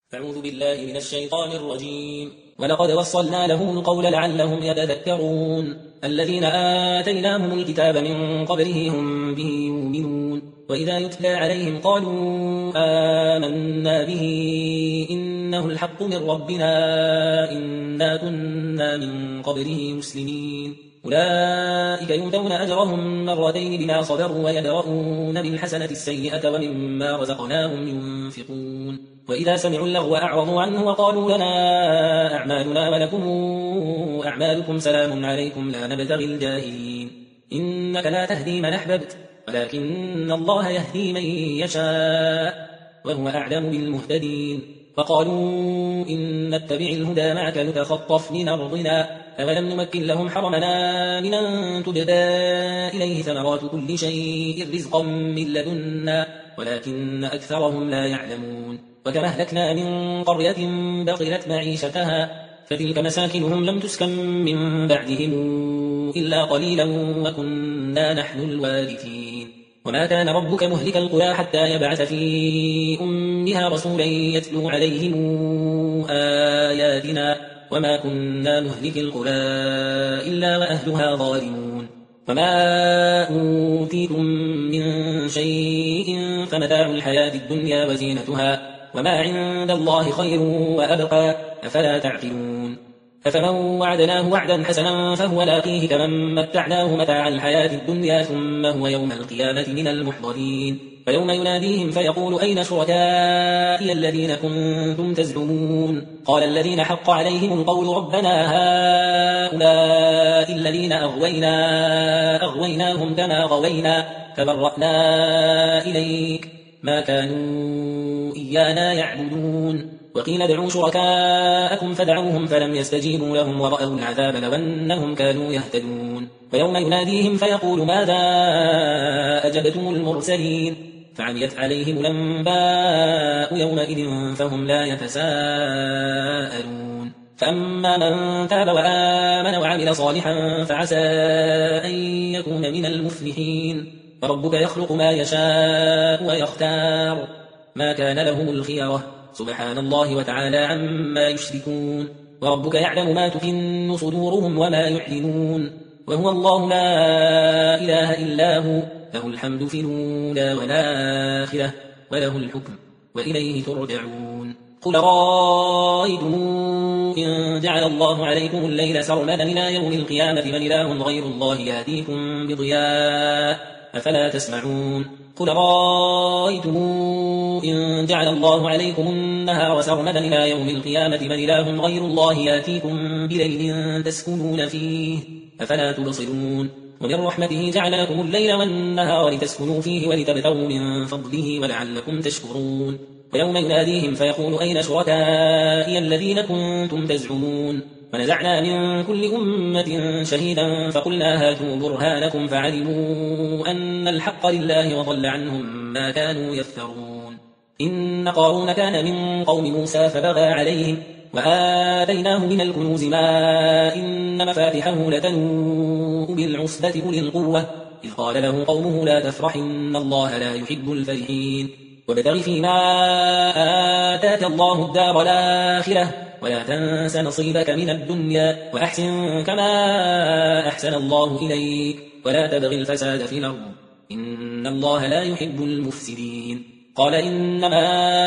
أعوذ بالله من الشيطان الرجيم. ولقد وصلنا لهم القول لعلهم يتذكرون. الذين آتيناهم الكتاب من قبله هم به يؤمنون. وإذا يتلى عليهم قالوا آمنا به إنه الحق من ربنا إنا كنا من قبله مسلمين. أولئك يؤتون أجرهم مرتين بما صبروا ويدرؤون بالحسنة السيئة ومما رزقناهم ينفقون. وإذا سمعوا اللغو أعرضوا عنه وقالوا لنا أعمالنا ولكم أعمالكم سلام عليكم لا نبتغي الجاهلين. إنك لا تهدي من أحببت ولكن الله يهدي من يشاء وهو أعلم بالمهتدين. فقالوا إن نتبع الهدى معك نتخطف من أرضنا أولم نمكن لهم حرمنا من أن تجدى إليه ثمرات كل شيء رزقا من لدنا ولكن أكثرهم لا يعلمون. وكما أهلكنا من قرية بطرت معيشتها فتلك مساكنهم لم تسكن من بعدهم إلا قليلا وكنا نحن الوارثين. وما كان ربك مهلك القرى حتى يبعث في أمها رسولا يتلو عليهم آياتنا وما كنا مهلك القرى إلا وأهلها ظالمون. وما أوتيتم من شيء فمتاع الحياة الدنيا وزينتها وما عند الله خير وأبقى أفلا تعقلون. أفمن وعدناه وعدا حسنا فهو لاقيه كمن متعناه متاع الحياة الدنيا ثم هو يوم القيامة من المحضرين. فيوم يناديهم فيقول أين شركائي الذين كنتم تزعمون قال الذين حق عليهم القول ربنا هؤلاء الذين أغويناهم كما غوينا فبرأنا إليك ما كانوا إيانا يعبدون. وقيل ادعوا شركاءكم فدعوهم فلم يستجيبوا لهم ورأوا العذاب لو أنهم كانوا يهتدون. ويوم يناديهم فيقول ماذا أجبتم المرسلين فعميت عليهم الأنباء يومئذ فهم لا يتساءلون. فأما من تاب وآمن وعمل صالحا فعسى أن يكون من المفلحين. فربك يخلق ما يشاء ويختار ما كان لهم الخيرة سبحان الله وتعالى عما يشركون. وربك يعلم ما تكن صدورهم وما يعلنون وهو الله لا إله إلا هو له الحمد في الأولى والآخرة وله الحكم وإليه ترجعون. قل رأيتم إن جعل الله عليكم الليل سرمدا إلى يوم القيامة من إله غير الله يأتيكم بضياء أفلا تسمعون. قل رأيتم إن جعل الله عليكم النهار سرمدا إلى يوم القيامة من إله غير الله يأتيكم بليل تسكنون فيه أفلا تبصرون. ومن رحمته جعل لكم الليل والنهار لتسكنوا فيه ولتبتغوا من فضله ولعلكم تشكرون. ويوم يناديهم فيقول أين شركائي الذين كنتم تزعمون ونزعنا من كل أمة شهيدا فقلنا هاتوا برهانكم فعلموا أن الحق لله وضل عنهم ما كانوا يفترون. إن قارون كان من قوم موسى فبغى عليهم وآتيناه من الكنوز ما إن مفاتحه لتنوء بالعصبة أولي القوة إذ قال له قومه لا تفرح إن الله لا يحب الفرحين. وابتغ فيما آتاك الله الدار الآخرة ولا تنس نصيبك من الدنيا وأحسن كما أحسن الله إليك ولا تبغ الفساد في الأرض إن الله لا يحب المفسدين. قال إنما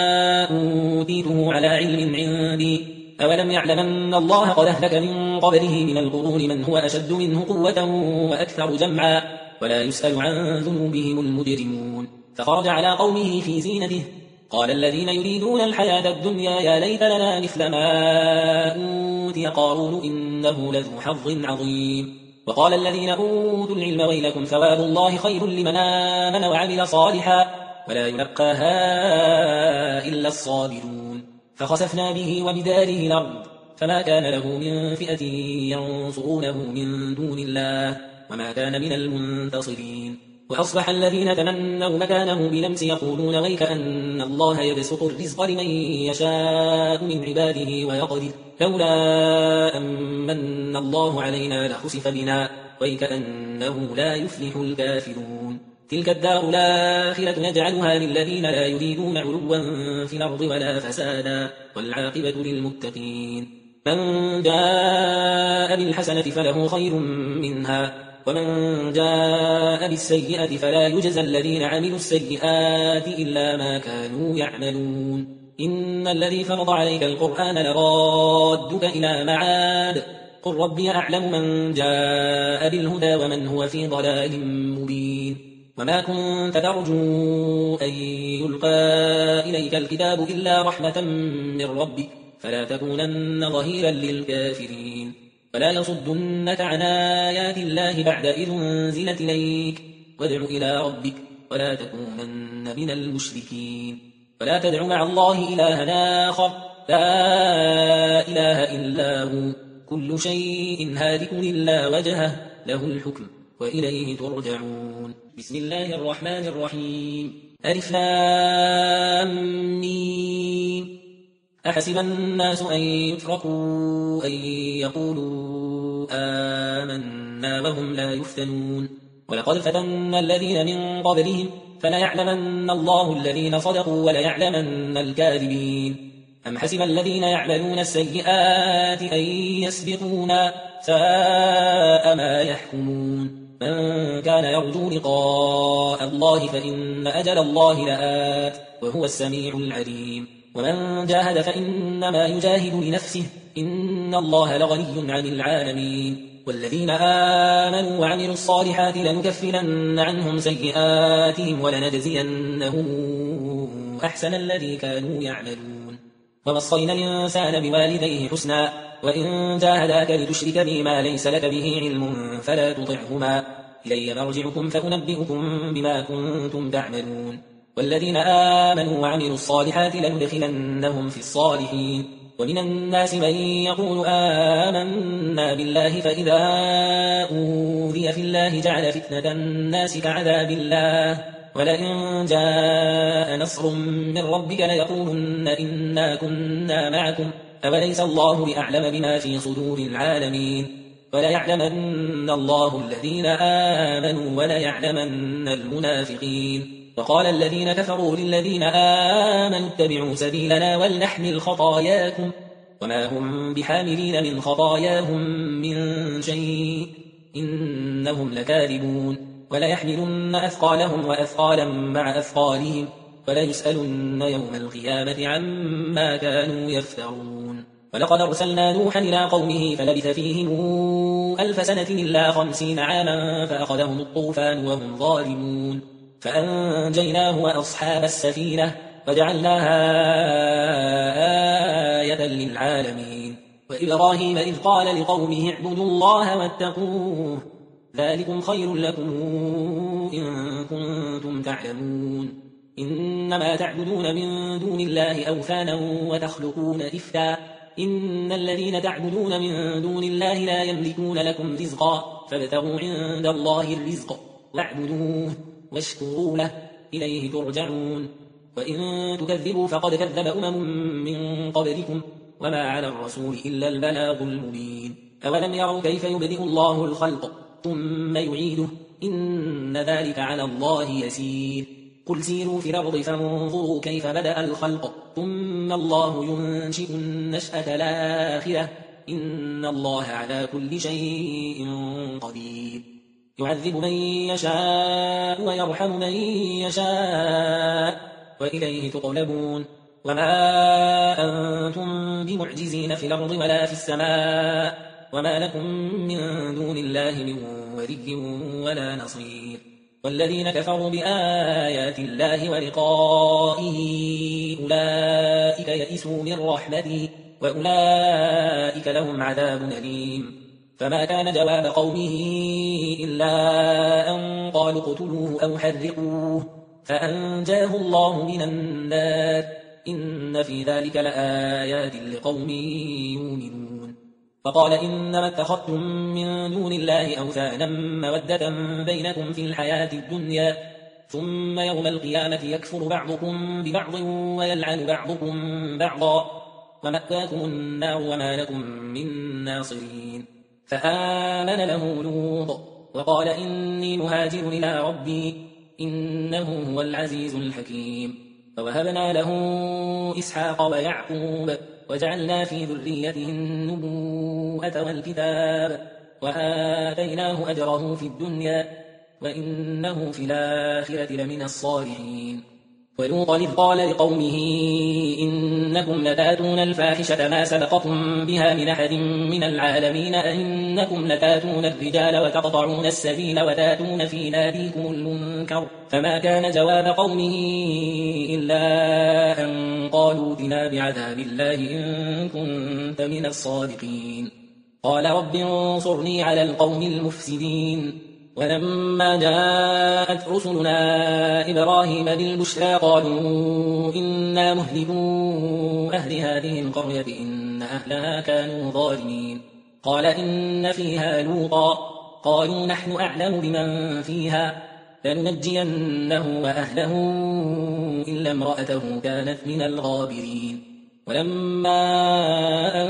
أوتيته على علم عندي أولم يعلم أن الله قد أهلك من قبله من القرون من هو أشد منه قوة وأكثر جمعا ولا يسأل عن ذنوبهم المجرمون. فخرج على قومه في زينته قال الذين يريدون الحياة الدنيا يا ليت لنا مثل ما أوتي قارون إنه لذو حظ عظيم. وقال الذين أوتوا العلم ويلكم ثواب الله خير لمن آمن وعمل صالحا ولا يلقاها إلا الصابرون. فخسفنا به وبداره الأرض فما كان له من فئة ينصرونه من دون الله وما كان من المنتصرين. وأصبح الذين تمنوا مكانه بلمس يقولون ويك أن الله يبسط الرزق لمن يشاء من عباده ويقدر لولا أمن الله علينا لخسف بنا ويك أنه لا يفلح الكافرون. تلك الدار الآخرة نجعلها للذين لا يريدون علوا في الأرض ولا فسادا والعاقبة للمتقين من جاء بالحسنة فله خير منها ومن جاء بالسيئة فلا يجزى الذين عملوا السيئات إلا ما كانوا يعملون إن الذي فرض عليك القرآن لرادك إلى معاد قل ربي أعلم من جاء بالهدى ومن هو في ضلال مبين وما كنت ترجو أن يلقى إليك الكتاب إلا رحمة من ربك فلا تكونن ظهيرا للكافرين ولا يصدنك عن آيات الله بعد إذ أنزلت إليك وادع إلى ربك ولا تكونن من المشركين ولا تدع مع الله إلها آخر لا إله إلا هو كل شيء هالك إلا وجهه له الحكم وإليه ترجعون بسم الله الرحمن الرحيم ألف لام ميم أحسب الناس أن يتركوا أن يقولوا آمنا وهم لا يفتنون ولقد فتنا الذين من قبلهم فليعلمن الله الذين صدقوا وليعلمن الكاذبين أم حسب الذين يعملون السيئات أن يسبقونا ساء ما يحكمون من كان يرجو لقاء الله فإن أجل الله لآت وهو السميع العليم ومن جاهد فإنما يجاهد لنفسه إن الله لغني عن العالمين والذين آمنوا وعملوا الصالحات لنكفرن عنهم سيئاتهم ولنجزينهم أحسن الذي كانوا يعملون ووصينا الإنسان بوالديه حسنا وإن جاهداك لتشرك بي ما ليس لك به علم فلا تطعهما إلي مرجعكم فأنبئكم بما كنتم تعملون والذين آمنوا وعملوا الصالحات لندخلنهم في الصالحين ومن الناس من يقول آمنا بالله فإذا أوذي في الله جعل فتنة الناس كعذاب الله ولئن جاء نصر من ربك ليقولن إنا كنا معكم أوليس الله بأعلم بما في صدور العالمين وليعلمن الله الذين آمنوا وليعلمن المنافقين وقال الذين كفروا للذين آمنوا اتبعوا سبيلنا ولنحمل خطاياكم وما هم بحاملين من خطاياهم من شيء إنهم لكاذبون وليحملن أثقالهم وأثقالا مع أثقالهم وليسألن يوم القيامة عما كانوا يفترون ولقد أرسلنا نوحا إلى قومه فلبث فيهم 1000 سنة إلا 50 عاما فأخذهم الطوفان وهم ظالمون فأنجيناه وأصحاب السفينة وجعلناها آية للعالمين وإبراهيم إذ قال لقومه اعبدوا الله واتقوه ذلكم خير لكم إن كنتم تعلمون إنما تعبدون من دون الله أوثانا وتخلقون إفكا إن الذين تعبدون من دون الله لا يملكون لكم رزقا فابتغوا عند الله الرزق واعبدوه واشكروا له إليه ترجعون وإن تكذبوا فقد كذب من قبلكم وما على الرسول إلا البلاغ المبين أولم يروا كيف يبدئ الله الخلق ثم يعيده إن ذلك على الله يسير قل سيروا في الأرض فانظروا كيف بدأ الخلق ثم الله ينشئ النشأة الآخرة إن الله على كل شيء قدير يعذب من يشاء ويرحم من يشاء وإليه تقلبون وما أنتم بمعجزين في الأرض ولا في السماء وما لكم من دون الله من ولي ولا نصير والذين كفروا بآيات الله ولقائه أولئك يئسوا من رحمته وأولئك لهم عذاب أليم فما كان جواب قومه إلا أن قالوا اقتلوه أو حرقوه فأنجاه الله من النار إن في ذلك لآيات لقوم يؤمنون فقال إنما اتخذتم من دون الله أوثانا مودة بينكم في الحياة الدنيا ثم يوم القيامة يكفر بعضكم ببعض ويلعن بعضكم بعضا ومأواكم النار وما لكم من ناصرين فآمن له لوط وقال إني مهاجر إلى ربي إنه هو العزيز الحكيم. فوهبنا له إسحاق ويعقوب وجعلنا في ذريته النبوءة والكتاب وآتيناه أجره في الدنيا وإنه في الآخرة لمن الصالحين. ولوطا إذ قال لقومه إنكم لتأتون الفاحشة ما سبقكم بها من أحد من العالمين أئنكم لتأتون الرجال وتقطعون السبيل وتأتون في ناديكم المنكر. فما كان جواب قومه إلا أن قالوا ائتنا بعذاب الله إن كنت من الصادقين. قال رب انصرني على القوم المفسدين. ولما جاءت رسلنا إبراهيم بالبشرى قالوا إنا مهلكو أهل هذه القرية إن أهلها كانوا ظالمين. قال إن فيها لوطا قالوا نحن أعلم بمن فيها لننجينه وأهله إلا امرأته كانت من الغابرين. ولما أن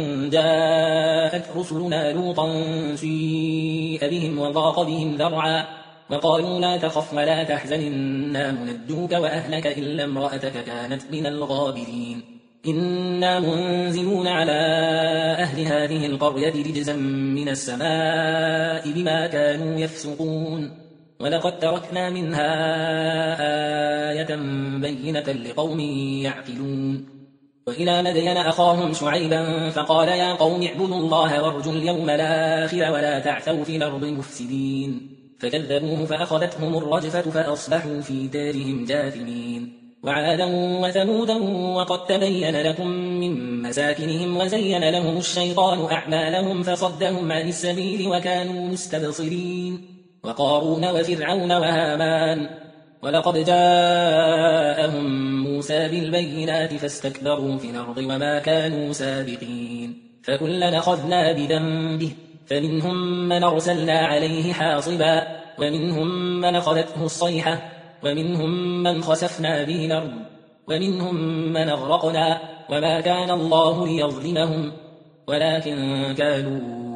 جاءت رسلنا لوطا سيء بهم وضاق بهم ذرعا وقالوا لا تخف ولا تحزن إنا منجوك وأهلك إلا امرأتك كانت من الغابرين. إنا منزلون على أهل هذه القرية رجزا من السماء بما كانوا يفسقون ولقد تركنا منها آية بينة لقوم يعقلون. وإلى مدين أخاهم شعيبا فقال يا قوم اعبدوا الله وارجوا اليوم الآخر ولا تعثوا في الأرض مفسدين. فكذبوه فأخذتهم الرجفة فأصبحوا في دارهم جاثمين. وعادا وثمودا وقد تبين لكم من مساكنهم وزين لهم الشيطان أعمالهم فصدهم عن السبيل وكانوا مستبصرين. وقارون وفرعون وهامان ولقد جاءهم موسى بالبينات فاستكبروا في الأرض وما كانوا سابقين. فكلا أخذنا بذنبه فمنهم من أرسلنا عليه حاصبا ومنهم من أخذته الصيحة ومنهم من خسفنا به الأرض ومنهم من أغرقنا وما كان الله ليظلمهم ولكن كانوا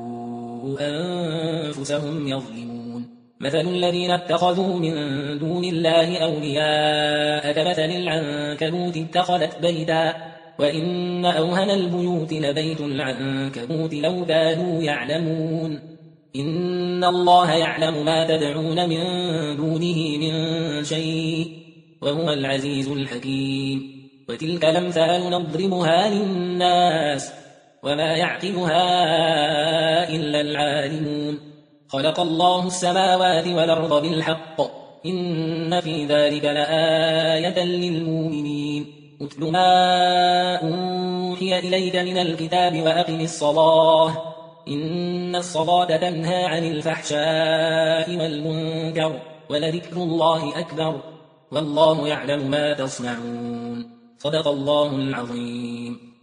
أنفسهم يظلمون. مثل الذين اتخذوا من دون الله أولياء كمثل العنكبوت اتخذت بيتا وإن أوهن البيوت لبيت العنكبوت لو كانوا يعلمون. إن الله يعلم ما تدعون من دونه من شيء وهو العزيز الحكيم. وتلك الأمثال نضربها للناس وما يعقلها إلا العالمون. خلق الله السماوات والأرض بالحق إن في ذلك لآية للمؤمنين. اتل ما أوحي إليك من الكتاب وأقم الصلاة إن الصلاة تنهى عن الفحشاء والمنكر ولذكر الله أكبر والله يعلم ما تصنعون. صدق الله العظيم.